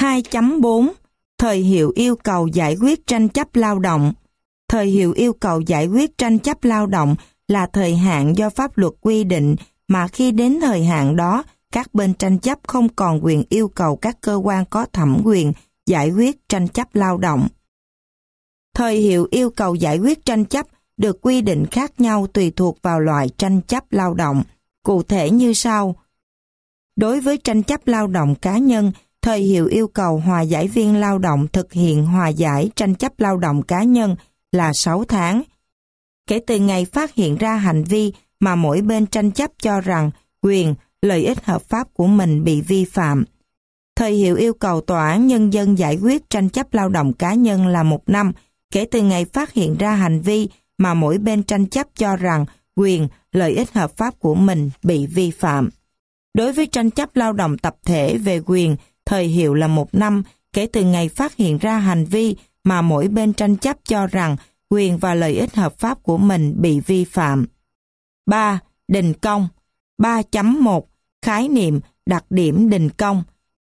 2.4 Thời hiệu yêu cầu giải quyết tranh chấp lao động. Thời hiệu yêu cầu giải quyết tranh chấp lao động là thời hạn do pháp luật quy định mà khi đến thời hạn đó, các bên tranh chấp không còn quyền yêu cầu các cơ quan có thẩm quyền giải quyết tranh chấp lao động. Thời hiệu yêu cầu giải quyết tranh chấp được quy định khác nhau tùy thuộc vào loại tranh chấp lao động. Cụ thể như sau. Đối với tranh chấp lao động cá nhân, thời hiệu yêu cầu hòa giải viên lao động thực hiện hòa giải tranh chấp lao động cá nhân là 6 tháng. Kể từ ngày phát hiện ra hành vi mà mỗi bên tranh chấp cho rằng quyền, lợi ích hợp pháp của mình bị vi phạm. Thời hiệu yêu cầu tòa án nhân dân giải quyết tranh chấp lao động cá nhân là 1 năm, kể từ ngày phát hiện ra hành vi mà mỗi bên tranh chấp cho rằng quyền, lợi ích hợp pháp của mình bị vi phạm. Đối với tranh chấp lao động tập thể về quyền, thời hiệu là 1 năm, kể từ ngày phát hiện ra hành vi mà mỗi bên tranh chấp cho rằng quyền và lợi ích hợp pháp của mình bị vi phạm. 3. Đình công. 3.1 Khái niệm, đặc điểm đình công.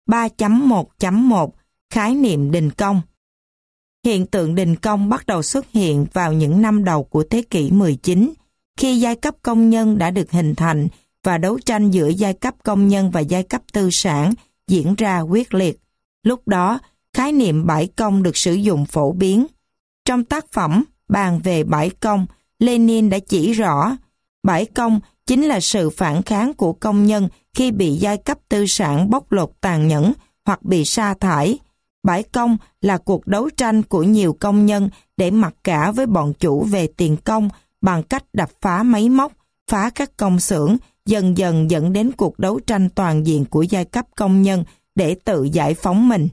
3.1.1 Khái niệm đình công. Hiện tượng đình công bắt đầu xuất hiện vào những năm đầu của thế kỷ 19, khi giai cấp công nhân đã được hình thành và đấu tranh giữa giai cấp công nhân và giai cấp tư sản diễn ra quyết liệt. Lúc đó, khái niệm bãi công được sử dụng phổ biến. Trong tác phẩm Bàn về bãi công, Lenin đã chỉ rõ, bãi công chính là sự phản kháng của công nhân khi bị giai cấp tư sản bóc lột tàn nhẫn hoặc bị sa thải. Bãi công là cuộc đấu tranh của nhiều công nhân để mặc cả với bọn chủ về tiền công bằng cách đập phá máy móc, phá các công xưởng, dần dần dẫn đến cuộc đấu tranh toàn diện của giai cấp công nhân để tự giải phóng mình.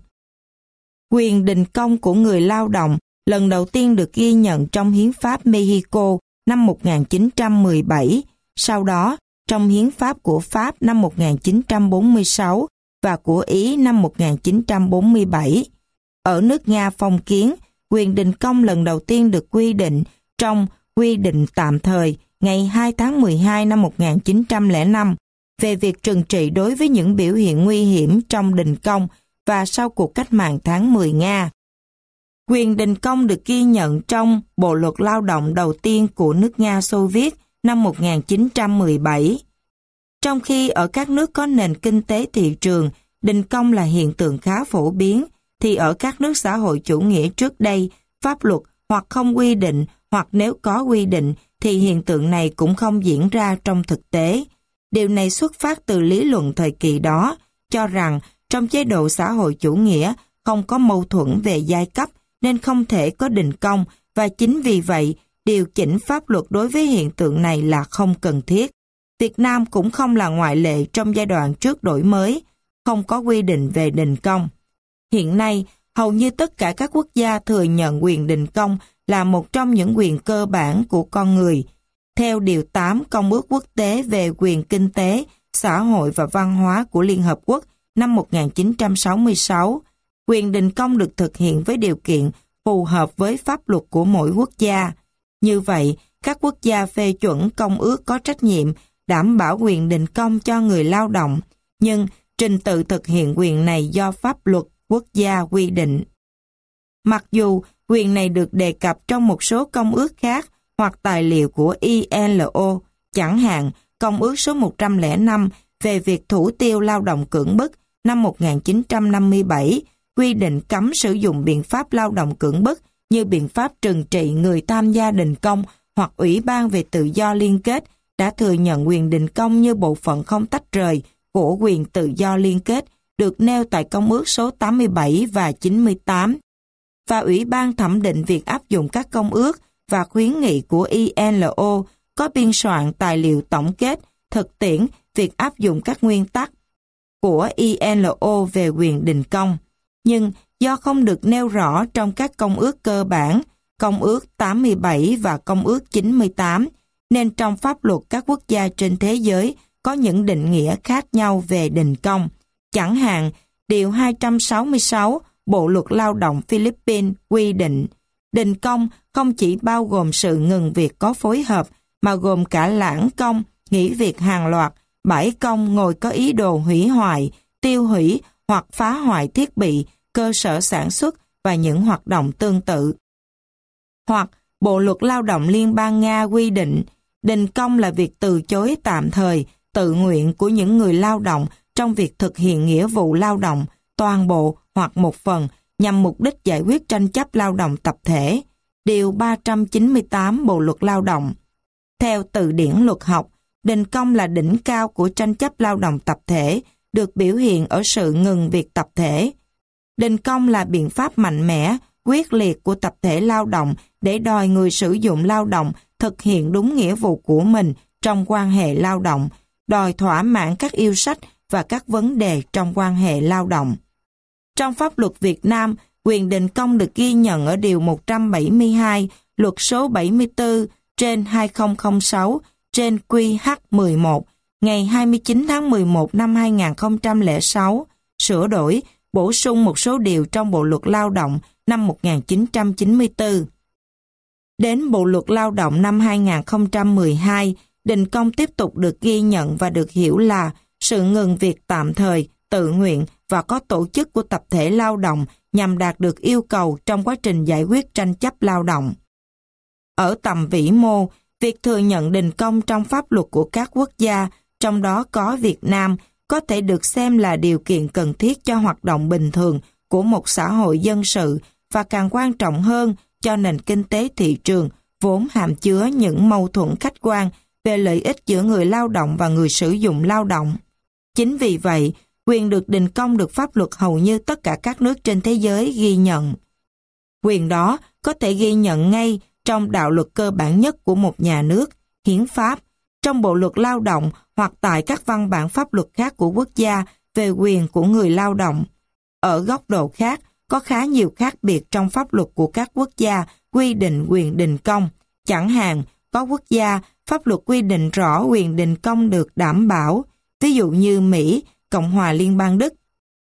Quyền đình công của người lao động lần đầu tiên được ghi nhận trong Hiến pháp Mexico năm 1917, sau đó trong Hiến pháp của Pháp năm 1946 và của Ý năm 1947. Ở nước Nga phong kiến, quyền đình công lần đầu tiên được quy định trong quy định tạm thời ngày 2 tháng 12 năm 1905 về việc trừng trị đối với những biểu hiện nguy hiểm trong đình công và sau cuộc cách mạng tháng 10 Nga. Quyền đình công được ghi nhận trong Bộ luật lao động đầu tiên của nước Nga Xô Viết năm 1917. Trong khi ở các nước có nền kinh tế thị trường, đình công là hiện tượng khá phổ biến, thì ở các nước xã hội chủ nghĩa trước đây, pháp luật hoặc không quy định hoặc nếu có quy định thì hiện tượng này cũng không diễn ra trong thực tế. Điều này xuất phát từ lý luận thời kỳ đó, cho rằng trong chế độ xã hội chủ nghĩa không có mâu thuẫn về giai cấp nên không thể có đình công và chính vì vậy điều chỉnh pháp luật đối với hiện tượng này là không cần thiết. Việt Nam cũng không là ngoại lệ trong giai đoạn trước đổi mới, không có quy định về đình công. Hiện nay, hầu như tất cả các quốc gia thừa nhận quyền đình công là một trong những quyền cơ bản của con người. Theo Điều 8 Công ước Quốc tế về quyền kinh tế, xã hội và văn hóa của Liên Hợp Quốc năm 1966, quyền đình công được thực hiện với điều kiện phù hợp với pháp luật của mỗi quốc gia. Như vậy, các quốc gia phê chuẩn công ước có trách nhiệm đảm bảo quyền đình công cho người lao động, nhưng trình tự thực hiện quyền này do pháp luật quốc gia quy định. Mặc dù quyền này được đề cập trong một số công ước khác hoặc tài liệu của ILO, chẳng hạn Công ước số 105 về việc thủ tiêu lao động cưỡng bức năm 1957 quy định cấm sử dụng biện pháp lao động cưỡng bức như biện pháp trừng trị người tham gia đình công, hoặc Ủy ban về tự do liên kết đã thừa nhận quyền đình công như bộ phận không tách rời của quyền tự do liên kết được nêu tại Công ước số 87 và 98. Và Ủy ban thẩm định việc áp dụng các công ước và khuyến nghị của ILO có biên soạn tài liệu tổng kết thực tiễn việc áp dụng các nguyên tắc của ILO về quyền đình công. Nhưng do không được nêu rõ trong các công ước cơ bản, Công ước 87 và Công ước 98, nên trong pháp luật các quốc gia trên thế giới có những định nghĩa khác nhau về đình công. Chẳng hạn, Điều 266 Bộ luật lao động Philippines quy định, đình công không chỉ bao gồm sự ngừng việc có phối hợp, mà gồm cả lãng công, nghỉ việc hàng loạt, bãi công ngồi có ý đồ hủy hoại, tiêu hủy hoặc phá hoại thiết bị, cơ sở sản xuất và những hoạt động tương tự. Hoặc Bộ luật lao động Liên bang Nga quy định đình công là việc từ chối tạm thời, tự nguyện của những người lao động trong việc thực hiện nghĩa vụ lao động, toàn bộ hoặc một phần, nhằm mục đích giải quyết tranh chấp lao động tập thể. Điều 398 Bộ luật lao động. Theo từ điển luật học, đình công là đỉnh cao của tranh chấp lao động tập thể, được biểu hiện ở sự ngừng việc tập thể. Đình công là biện pháp mạnh mẽ, quyết liệt của tập thể lao động để đòi người sử dụng lao động thực hiện đúng nghĩa vụ của mình trong quan hệ lao động, đòi thỏa mãn các yêu sách và các vấn đề trong quan hệ lao động. Trong pháp luật Việt Nam, quyền đình công được ghi nhận ở Điều 172, Luật số 74/2006 trên QH11 ngày 29 tháng 11 năm 2006, sửa đổi, bổ sung một số điều trong Bộ luật Lao động năm 1994. Đến Bộ luật Lao động năm 2012, đình công tiếp tục được ghi nhận và được hiểu là sự ngừng việc tạm thời, tự nguyện và có tổ chức của tập thể lao động nhằm đạt được yêu cầu trong quá trình giải quyết tranh chấp lao động. Ở tầm vĩ mô, việc thừa nhận đình công trong pháp luật của các quốc gia, trong đó có Việt Nam, có thể được xem là điều kiện cần thiết cho hoạt động bình thường của một xã hội dân sự và càng quan trọng hơn cho nền kinh tế thị trường, vốn hàm chứa những mâu thuẫn khách quan về lợi ích giữa người lao động và người sử dụng lao động. Chính vì vậy, quyền được đình công được pháp luật hầu như tất cả các nước trên thế giới ghi nhận. Quyền đó có thể ghi nhận ngay trong đạo luật cơ bản nhất của một nhà nước, hiến pháp, trong Bộ luật Lao động hoặc tại các văn bản pháp luật khác của quốc gia về quyền của người lao động. Ở góc độ khác, có khá nhiều khác biệt trong pháp luật của các quốc gia quy định quyền đình công. Chẳng hạn, có quốc gia, pháp luật quy định rõ quyền đình công được đảm bảo, ví dụ như Mỹ, Cộng hòa Liên bang Đức.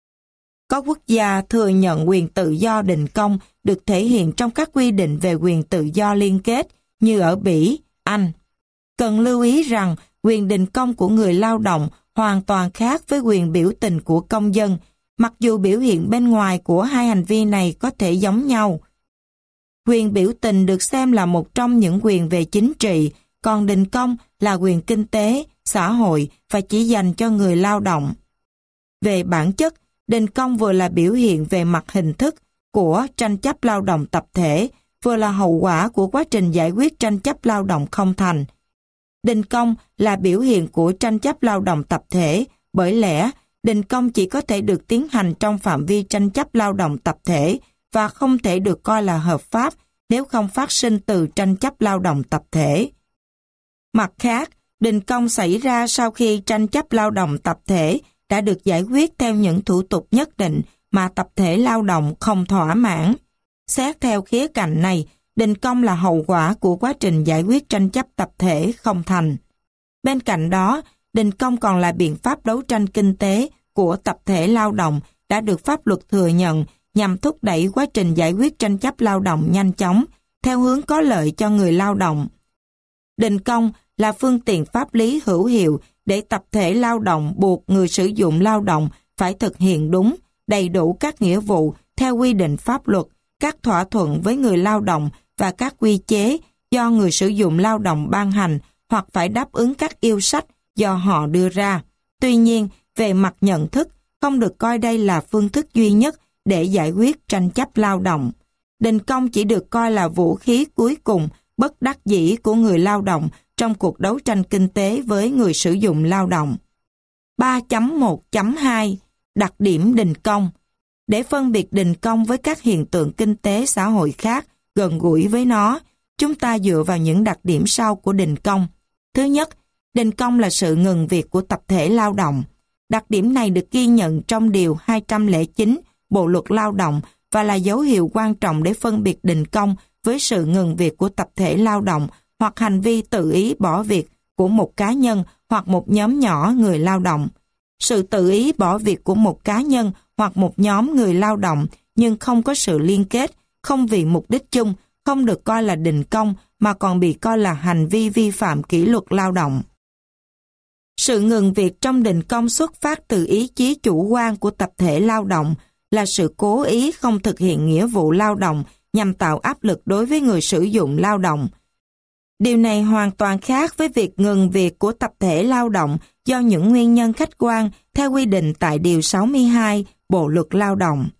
Có quốc gia thừa nhận quyền tự do đình công được thể hiện trong các quy định về quyền tự do liên kết, như ở Bỉ, Anh. Cần lưu ý rằng quyền đình công của người lao động hoàn toàn khác với quyền biểu tình của công dân, mặc dù biểu hiện bên ngoài của hai hành vi này có thể giống nhau. Quyền biểu tình được xem là một trong những quyền về chính trị, còn đình công là quyền kinh tế, xã hội và chỉ dành cho người lao động. Về bản chất, đình công vừa là biểu hiện về mặt hình thức của tranh chấp lao động tập thể, vừa là hậu quả của quá trình giải quyết tranh chấp lao động không thành. Đình công là biểu hiện của tranh chấp lao động tập thể, bởi lẽ đình công chỉ có thể được tiến hành trong phạm vi tranh chấp lao động tập thể và không thể được coi là hợp pháp nếu không phát sinh từ tranh chấp lao động tập thể. Mặt khác, đình công xảy ra sau khi tranh chấp lao động tập thể đã được giải quyết theo những thủ tục nhất định mà tập thể lao động không thỏa mãn. Xét theo khía cạnh này, đình công là hậu quả của quá trình giải quyết tranh chấp tập thể không thành. Bên cạnh đó, đình công còn là biện pháp đấu tranh kinh tế của tập thể lao động đã được pháp luật thừa nhận nhằm thúc đẩy quá trình giải quyết tranh chấp lao động nhanh chóng, theo hướng có lợi cho người lao động. Đình công là phương tiện pháp lý hữu hiệu để tập thể lao động buộc người sử dụng lao động phải thực hiện đúng, đầy đủ các nghĩa vụ theo quy định pháp luật, các thỏa thuận với người lao động và các quy chế do người sử dụng lao động ban hành hoặc phải đáp ứng các yêu sách do họ đưa ra. Tuy nhiên, về mặt nhận thức, không được coi đây là phương thức duy nhất để giải quyết tranh chấp lao động. Đình công chỉ được coi là vũ khí cuối cùng bất đắc dĩ của người lao động trong cuộc đấu tranh kinh tế với người sử dụng lao động. 3.1.2 Đặc điểm đình công. Để phân biệt đình công với các hiện tượng kinh tế xã hội khác gần gũi với nó, chúng ta dựa vào những đặc điểm sau của đình công. Thứ nhất, đình công là sự ngừng việc của tập thể lao động. Đặc điểm này được ghi nhận trong Điều 209 Bộ luật Lao động và là dấu hiệu quan trọng để phân biệt đình công với sự ngừng việc của tập thể lao động hoặc hành vi tự ý bỏ việc của một cá nhân hoặc một nhóm nhỏ người lao động. Sự tự ý bỏ việc của một cá nhân hoặc một nhóm người lao động nhưng không có sự liên kết, không vì mục đích chung, không được coi là đình công mà còn bị coi là hành vi vi phạm kỷ luật lao động. Sự ngừng việc trong đình công xuất phát từ ý chí chủ quan của tập thể lao động, là sự cố ý không thực hiện nghĩa vụ lao động nhằm tạo áp lực đối với người sử dụng lao động. Điều này hoàn toàn khác với việc ngừng việc của tập thể lao động do những nguyên nhân khách quan theo quy định tại Điều 62 Bộ Luật Lao động.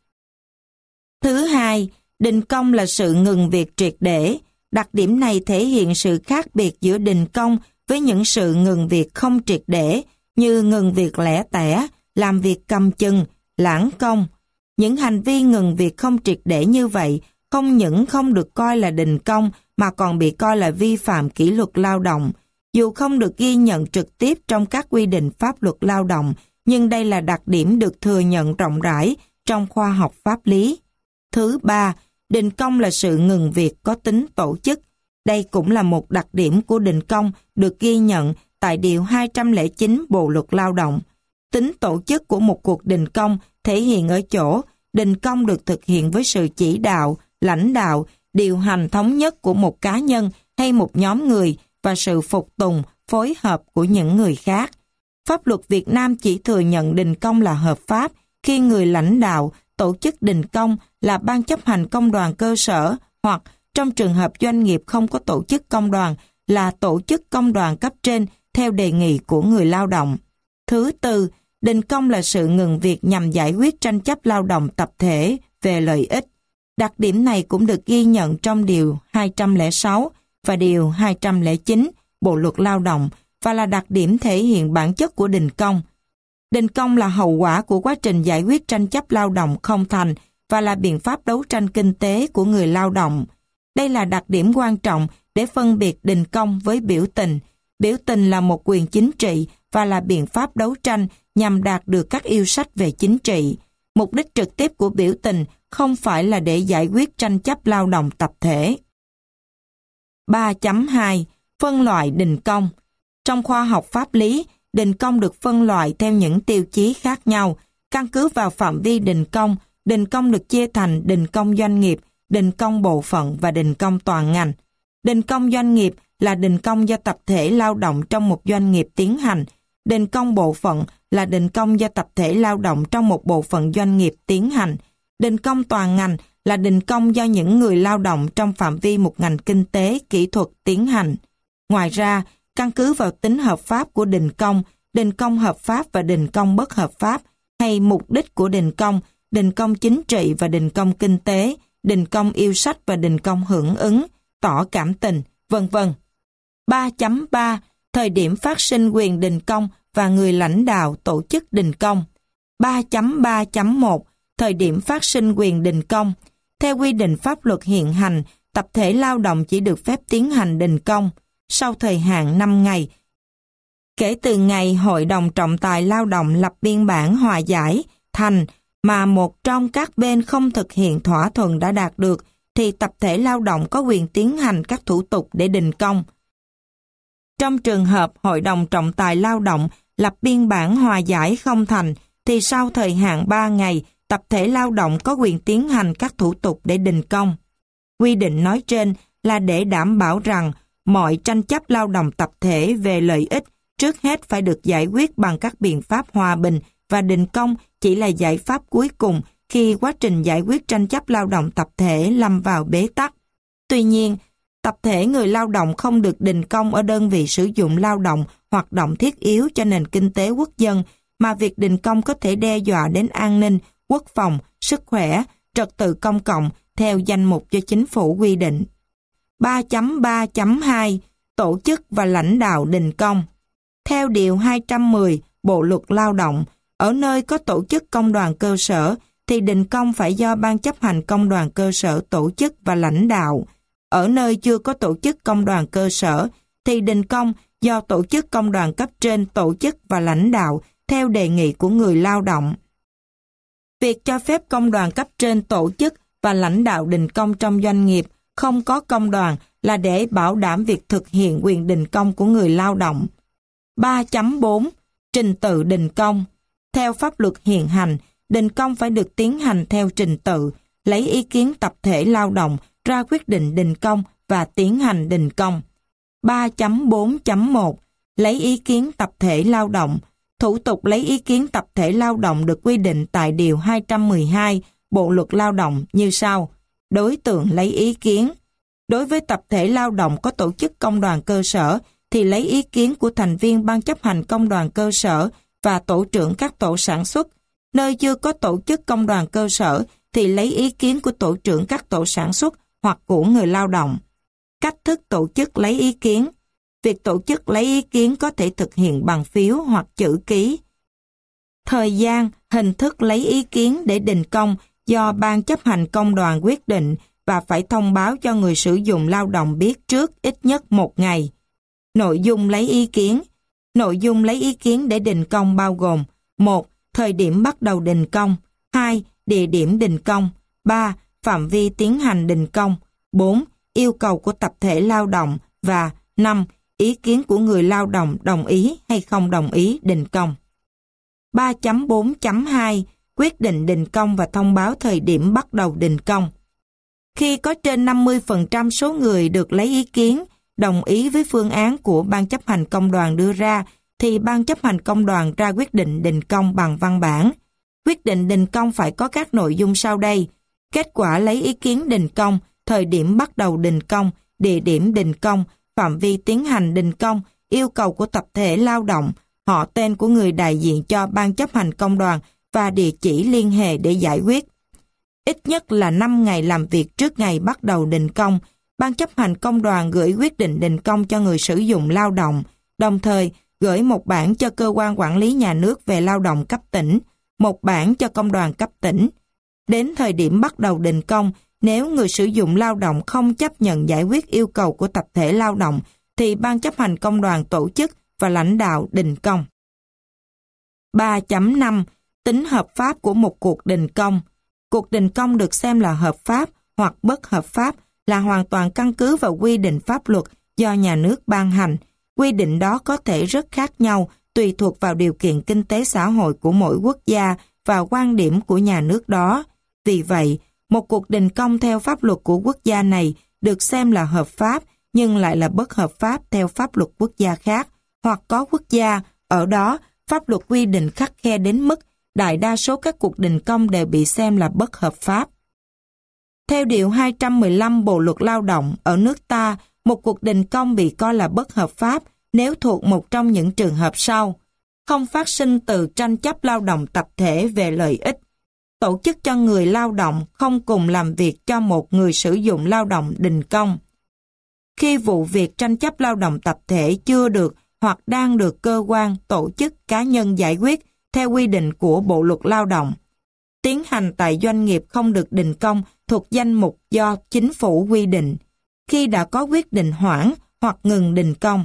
Thứ hai, đình công là sự ngừng việc triệt để. Đặc điểm này thể hiện sự khác biệt giữa đình công với những sự ngừng việc không triệt để như ngừng việc lẻ tẻ, làm việc cầm chừng, lãng công. Những hành vi ngừng việc không triệt để như vậy không những không được coi là đình công mà còn bị coi là vi phạm kỷ luật lao động. Dù không được ghi nhận trực tiếp trong các quy định pháp luật lao động, nhưng đây là đặc điểm được thừa nhận rộng rãi trong khoa học pháp lý. Thứ ba, đình công là sự ngừng việc có tính tổ chức. Đây cũng là một đặc điểm của đình công được ghi nhận tại Điều 209 Bộ Luật Lao động. Tính tổ chức của một cuộc đình công thể hiện ở chỗ đình công được thực hiện với sự chỉ đạo, lãnh đạo, điều hành thống nhất của một cá nhân hay một nhóm người và sự phục tùng, phối hợp của những người khác. Pháp luật Việt Nam chỉ thừa nhận đình công là hợp pháp khi người lãnh đạo, tổ chức đình công là ban chấp hành công đoàn cơ sở hoặc trong trường hợp doanh nghiệp không có tổ chức công đoàn là tổ chức công đoàn cấp trên theo đề nghị của người lao động. Thứ tư, đình công là sự ngừng việc nhằm giải quyết tranh chấp lao động tập thể về lợi ích. Đặc điểm này cũng được ghi nhận trong Điều 206 và Điều 209 Bộ Luật Lao động và là đặc điểm thể hiện bản chất của đình công. Đình công là hậu quả của quá trình giải quyết tranh chấp lao động không thành và là biện pháp đấu tranh kinh tế của người lao động. Đây là đặc điểm quan trọng để phân biệt đình công với biểu tình. Biểu tình là một quyền chính trị và là biện pháp đấu tranh nhằm đạt được các yêu sách về chính trị. Mục đích trực tiếp của biểu tình không phải là để giải quyết tranh chấp lao động tập thể. 3.2. Phân loại đình công. Trong khoa học pháp lý, đình công được phân loại theo những tiêu chí khác nhau. Căn cứ vào phạm vi đình công được chia thành đình công doanh nghiệp, đình công bộ phận và đình công toàn ngành. Đình công doanh nghiệp là đình công do tập thể lao động trong một doanh nghiệp tiến hành. Đình công bộ phận là đình công do tập thể lao động trong một bộ phận doanh nghiệp tiến hành. Đình công toàn ngành là đình công do những người lao động trong phạm vi một ngành kinh tế, kỹ thuật tiến hành. Ngoài ra, căn cứ vào tính hợp pháp của đình công hợp pháp và đình công bất hợp pháp, hay mục đích của đình công chính trị và đình công kinh tế, đình công yêu sách và đình công hưởng ứng, tỏ cảm tình, vân vân. 3.3. Thời điểm phát sinh quyền đình công và người lãnh đạo tổ chức đình công. 3.3.1. Thời điểm phát sinh quyền đình công. Theo quy định pháp luật hiện hành, tập thể lao động chỉ được phép tiến hành đình công sau thời hạn 5 ngày. Kể từ ngày Hội đồng trọng tài lao động lập biên bản hòa giải thành mà một trong các bên không thực hiện thỏa thuận đã đạt được, thì tập thể lao động có quyền tiến hành các thủ tục để đình công. Trong trường hợp Hội đồng trọng tài lao động lập biên bản hòa giải không thành, thì sau thời hạn 3 ngày, tập thể lao động có quyền tiến hành các thủ tục để đình công. Quy định nói trên là để đảm bảo rằng mọi tranh chấp lao động tập thể về lợi ích trước hết phải được giải quyết bằng các biện pháp hòa bình và đình công chỉ là giải pháp cuối cùng khi quá trình giải quyết tranh chấp lao động tập thể lâm vào bế tắc. Tuy nhiên, tập thể người lao động không được đình công ở đơn vị sử dụng lao động hoạt động thiết yếu cho nền kinh tế quốc dân, mà việc đình công có thể đe dọa đến an ninh, quốc phòng, sức khỏe, trật tự công cộng theo danh mục do chính phủ quy định. 3.3.2. Tổ chức và lãnh đạo đình công. Theo Điều 210 Bộ Luật Lao động, ở nơi có tổ chức công đoàn cơ sở thì đình công phải do Ban chấp hành công đoàn cơ sở tổ chức và lãnh đạo. Ở nơi chưa có tổ chức công đoàn cơ sở thì đình công do tổ chức công đoàn cấp trên tổ chức và lãnh đạo theo đề nghị của người lao động. Việc cho phép công đoàn cấp trên tổ chức và lãnh đạo đình công trong doanh nghiệp không có công đoàn là để bảo đảm việc thực hiện quyền đình công của người lao động. 3.4. Trình tự đình công. Theo pháp luật hiện hành, đình công phải được tiến hành theo trình tự, lấy ý kiến tập thể lao động ra quyết định đình công và tiến hành đình công. 3.4.1. Lấy ý kiến tập thể lao động. Thủ tục lấy ý kiến tập thể lao động được quy định tại Điều 212 Bộ Luật Lao động như sau. Đối tượng lấy ý kiến. Đối với tập thể lao động có tổ chức công đoàn cơ sở thì lấy ý kiến của thành viên ban chấp hành công đoàn cơ sở và tổ trưởng các tổ sản xuất. Nơi chưa có tổ chức công đoàn cơ sở thì lấy ý kiến của tổ trưởng các tổ sản xuất hoặc của người lao động. Cách thức tổ chức lấy ý kiến. Việc tổ chức lấy ý kiến có thể thực hiện bằng phiếu hoặc chữ ký. Thời gian, hình thức lấy ý kiến để đình công do ban chấp hành công đoàn quyết định và phải thông báo cho người sử dụng lao động biết trước ít nhất 1 ngày. Nội dung lấy ý kiến. Nội dung lấy ý kiến để đình công bao gồm: 1. Thời điểm bắt đầu đình công. 2. Địa điểm đình công. 3. Phạm vi tiến hành đình công. 4. Yêu cầu của tập thể lao động. Và 5. Ý kiến của người lao động đồng ý hay không đồng ý đình công. 3.4.2 Quyết định đình công và thông báo thời điểm bắt đầu đình công. Khi có trên 50% số người được lấy ý kiến đồng ý với phương án của ban chấp hành công đoàn đưa ra, thì ban chấp hành công đoàn ra quyết định đình công bằng văn bản. Quyết định đình công phải có các nội dung sau đây: kết quả lấy ý kiến đình công, thời điểm bắt đầu đình công, địa điểm đình công, phạm vi tiến hành đình công, yêu cầu của tập thể lao động, họ tên của người đại diện cho ban chấp hành công đoàn và địa chỉ liên hệ để giải quyết. Ít nhất là 5 ngày làm việc trước ngày bắt đầu đình công, ban chấp hành công đoàn gửi quyết định đình công cho người sử dụng lao động, đồng thời gửi một bản cho cơ quan quản lý nhà nước về lao động cấp tỉnh, một bản cho công đoàn cấp tỉnh. Đến thời điểm bắt đầu đình công, nếu người sử dụng lao động không chấp nhận giải quyết yêu cầu của tập thể lao động, thì ban chấp hành công đoàn tổ chức và lãnh đạo đình công. 3.5 Tính hợp pháp của một cuộc đình công. Cuộc đình công được xem là hợp pháp hoặc bất hợp pháp là hoàn toàn căn cứ vào quy định pháp luật do nhà nước ban hành. Quy định đó có thể rất khác nhau tùy thuộc vào điều kiện kinh tế xã hội của mỗi quốc gia và quan điểm của nhà nước đó. Vì vậy, một cuộc đình công theo pháp luật của quốc gia này được xem là hợp pháp nhưng lại là bất hợp pháp theo pháp luật quốc gia khác, hoặc có quốc gia ở đó pháp luật quy định khắt khe đến mức đại đa số các cuộc đình công đều bị xem là bất hợp pháp. Theo Điều 215 Bộ Luật Lao động, ở nước ta, một cuộc đình công bị coi là bất hợp pháp nếu thuộc một trong những trường hợp sau: không phát sinh từ tranh chấp lao động tập thể về lợi ích, tổ chức cho người lao động không cùng làm việc cho một người sử dụng lao động đình công, khi vụ việc tranh chấp lao động tập thể chưa được hoặc đang được cơ quan, tổ chức, cá nhân giải quyết theo quy định của Bộ Luật Lao động, tiến hành tại doanh nghiệp không được đình công thuộc danh mục do chính phủ quy định, khi đã có quyết định hoãn hoặc ngừng đình công.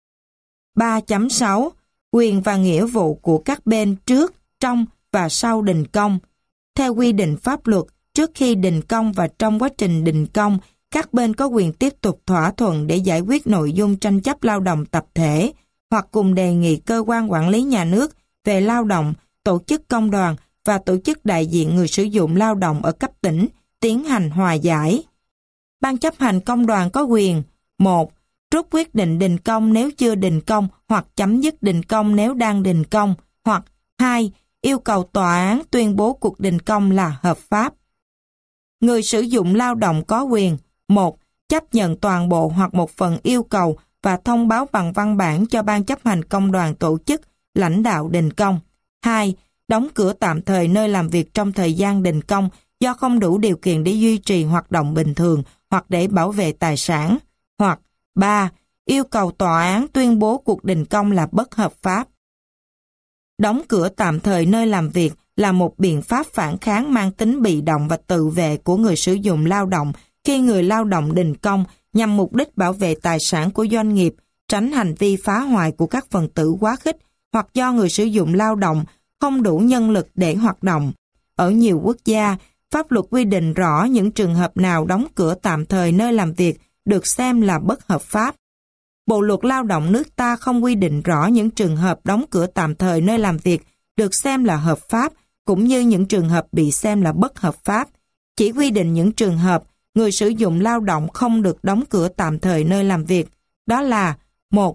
3.6 Quyền và nghĩa vụ của các bên trước, trong và sau đình công. Theo quy định pháp luật, trước khi đình công và trong quá trình đình công, các bên có quyền tiếp tục thỏa thuận để giải quyết nội dung tranh chấp lao động tập thể, hoặc cùng đề nghị cơ quan quản lý nhà nước về lao động, tổ chức công đoàn và tổ chức đại diện người sử dụng lao động ở cấp tỉnh tiến hành hòa giải. Ban chấp hành công đoàn có quyền: 1. Rút quyết định đình công nếu chưa đình công hoặc chấm dứt đình công nếu đang đình công, hoặc 2. Yêu cầu tòa án tuyên bố cuộc đình công là hợp pháp. Người sử dụng lao động có quyền: 1. Chấp nhận toàn bộ hoặc một phần yêu cầu và thông báo bằng văn bản cho ban chấp hành công đoàn tổ chức, lãnh đạo đình công. 2. Đóng cửa tạm thời nơi làm việc trong thời gian đình công do không đủ điều kiện để duy trì hoạt động bình thường hoặc để bảo vệ tài sản. Hoặc 3. Yêu cầu tòa án tuyên bố cuộc đình công là bất hợp pháp. Đóng cửa tạm thời nơi làm việc là một biện pháp phản kháng mang tính bị động và tự vệ của người sử dụng lao động khi người lao động đình công nhằm mục đích bảo vệ tài sản của doanh nghiệp, tránh hành vi phá hoại của các phần tử quá khích hoặc do người sử dụng lao động không đủ nhân lực để hoạt động. Ở nhiều quốc gia, pháp luật quy định rõ những trường hợp nào đóng cửa tạm thời nơi làm việc được xem là bất hợp pháp. Bộ Luật Lao động nước ta không quy định rõ những trường hợp đóng cửa tạm thời nơi làm việc được xem là hợp pháp, cũng như những trường hợp bị xem là bất hợp pháp. Chỉ quy định những trường hợp người sử dụng lao động không được đóng cửa tạm thời nơi làm việc. Đó là: 1.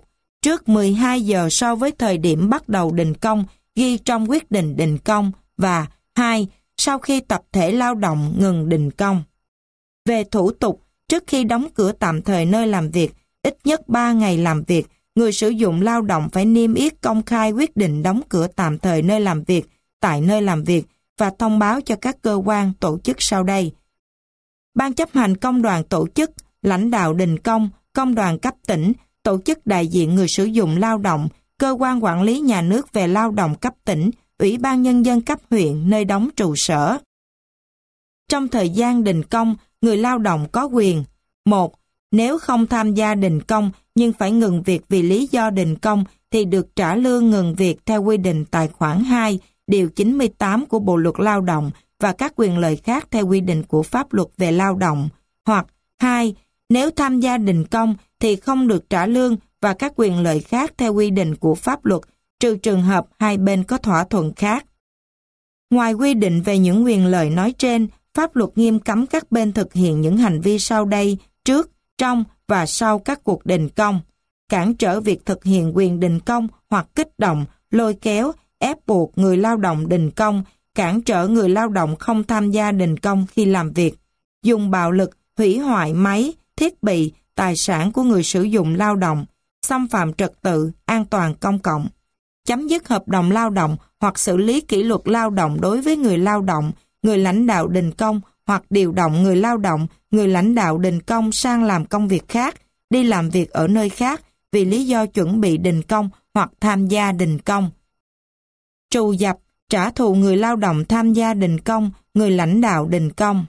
trước 12 giờ so với thời điểm bắt đầu đình công ghi trong quyết định đình công, và 2. Sau khi tập thể lao động ngừng đình công. Về thủ tục, trước khi đóng cửa tạm thời nơi làm việc, ít nhất 3 ngày làm việc, người sử dụng lao động phải niêm yết công khai quyết định đóng cửa tạm thời nơi làm việc tại nơi làm việc và thông báo cho các cơ quan tổ chức sau đây. Ban chấp hành công đoàn tổ chức, lãnh đạo đình công, công đoàn cấp tỉnh, tổ chức đại diện người sử dụng lao động, cơ quan quản lý nhà nước về lao động cấp tỉnh, ủy ban nhân dân cấp huyện nơi đóng trụ sở. Trong thời gian đình công, người lao động có quyền: 1. Nếu không tham gia đình công nhưng phải ngừng việc vì lý do đình công thì được trả lương ngừng việc theo quy định tại khoản 2, điều 98 của Bộ luật Lao động và các quyền lợi khác theo quy định của pháp luật về lao động. Hoặc 2. Nếu tham gia đình công thì không được trả lương và các quyền lợi khác theo quy định của pháp luật, trừ trường hợp hai bên có thỏa thuận khác. Ngoài quy định về những quyền lợi nói trên, pháp luật nghiêm cấm các bên thực hiện những hành vi sau đây trước, trong và sau các cuộc đình công: cản trở việc thực hiện quyền đình công hoặc kích động, lôi kéo, ép buộc người lao động đình công, cản trở người lao động không tham gia đình công khi làm việc, dùng bạo lực, hủy hoại máy, thiết bị, tài sản của người sử dụng lao động, xâm phạm trật tự, an toàn công cộng, chấm dứt hợp đồng lao động hoặc xử lý kỷ luật lao động đối với người lao động, người lãnh đạo đình công hoặc điều động người lao động, người lãnh đạo đình công sang làm công việc khác, đi làm việc ở nơi khác vì lý do chuẩn bị đình công hoặc tham gia đình công. Trù dập, trả thù người lao động tham gia đình công, người lãnh đạo đình công.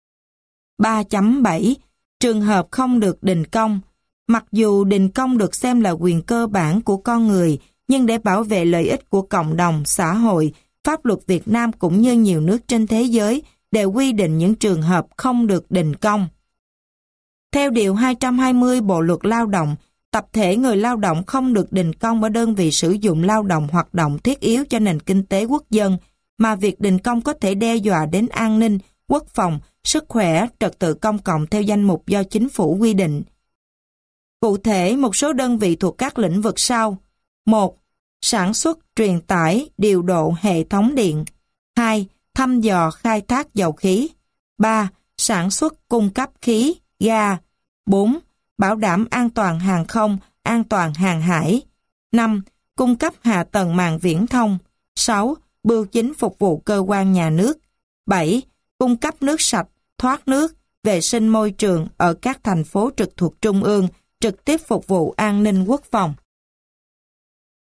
3.7. Trường hợp không được đình công. Mặc dù đình công được xem là quyền cơ bản của con người, nhưng để bảo vệ lợi ích của cộng đồng, xã hội, pháp luật Việt Nam cũng như nhiều nước trên thế giới đều quy định những trường hợp không được đình công. Theo Điều 220 Bộ Luật Lao động, tập thể người lao động không được đình công ở đơn vị sử dụng lao động hoạt động thiết yếu cho nền kinh tế quốc dân, mà việc đình công có thể đe dọa đến an ninh, quốc phòng, sức khỏe, trật tự công cộng theo danh mục do chính phủ quy định. Cụ thể, một số đơn vị thuộc các lĩnh vực sau: 1. Sản xuất, truyền tải, điều độ hệ thống điện. 2. Thăm dò, khai thác dầu khí. 3. Sản xuất, cung cấp khí, ga. 4. Bảo đảm an toàn hàng không, an toàn hàng hải. 5. Cung cấp hạ tầng mạng viễn thông. 6. Bưu chính phục vụ cơ quan nhà nước. 7. Cung cấp nước sạch, thoát nước, vệ sinh môi trường ở các thành phố trực thuộc trung ương, trực tiếp phục vụ an ninh quốc phòng.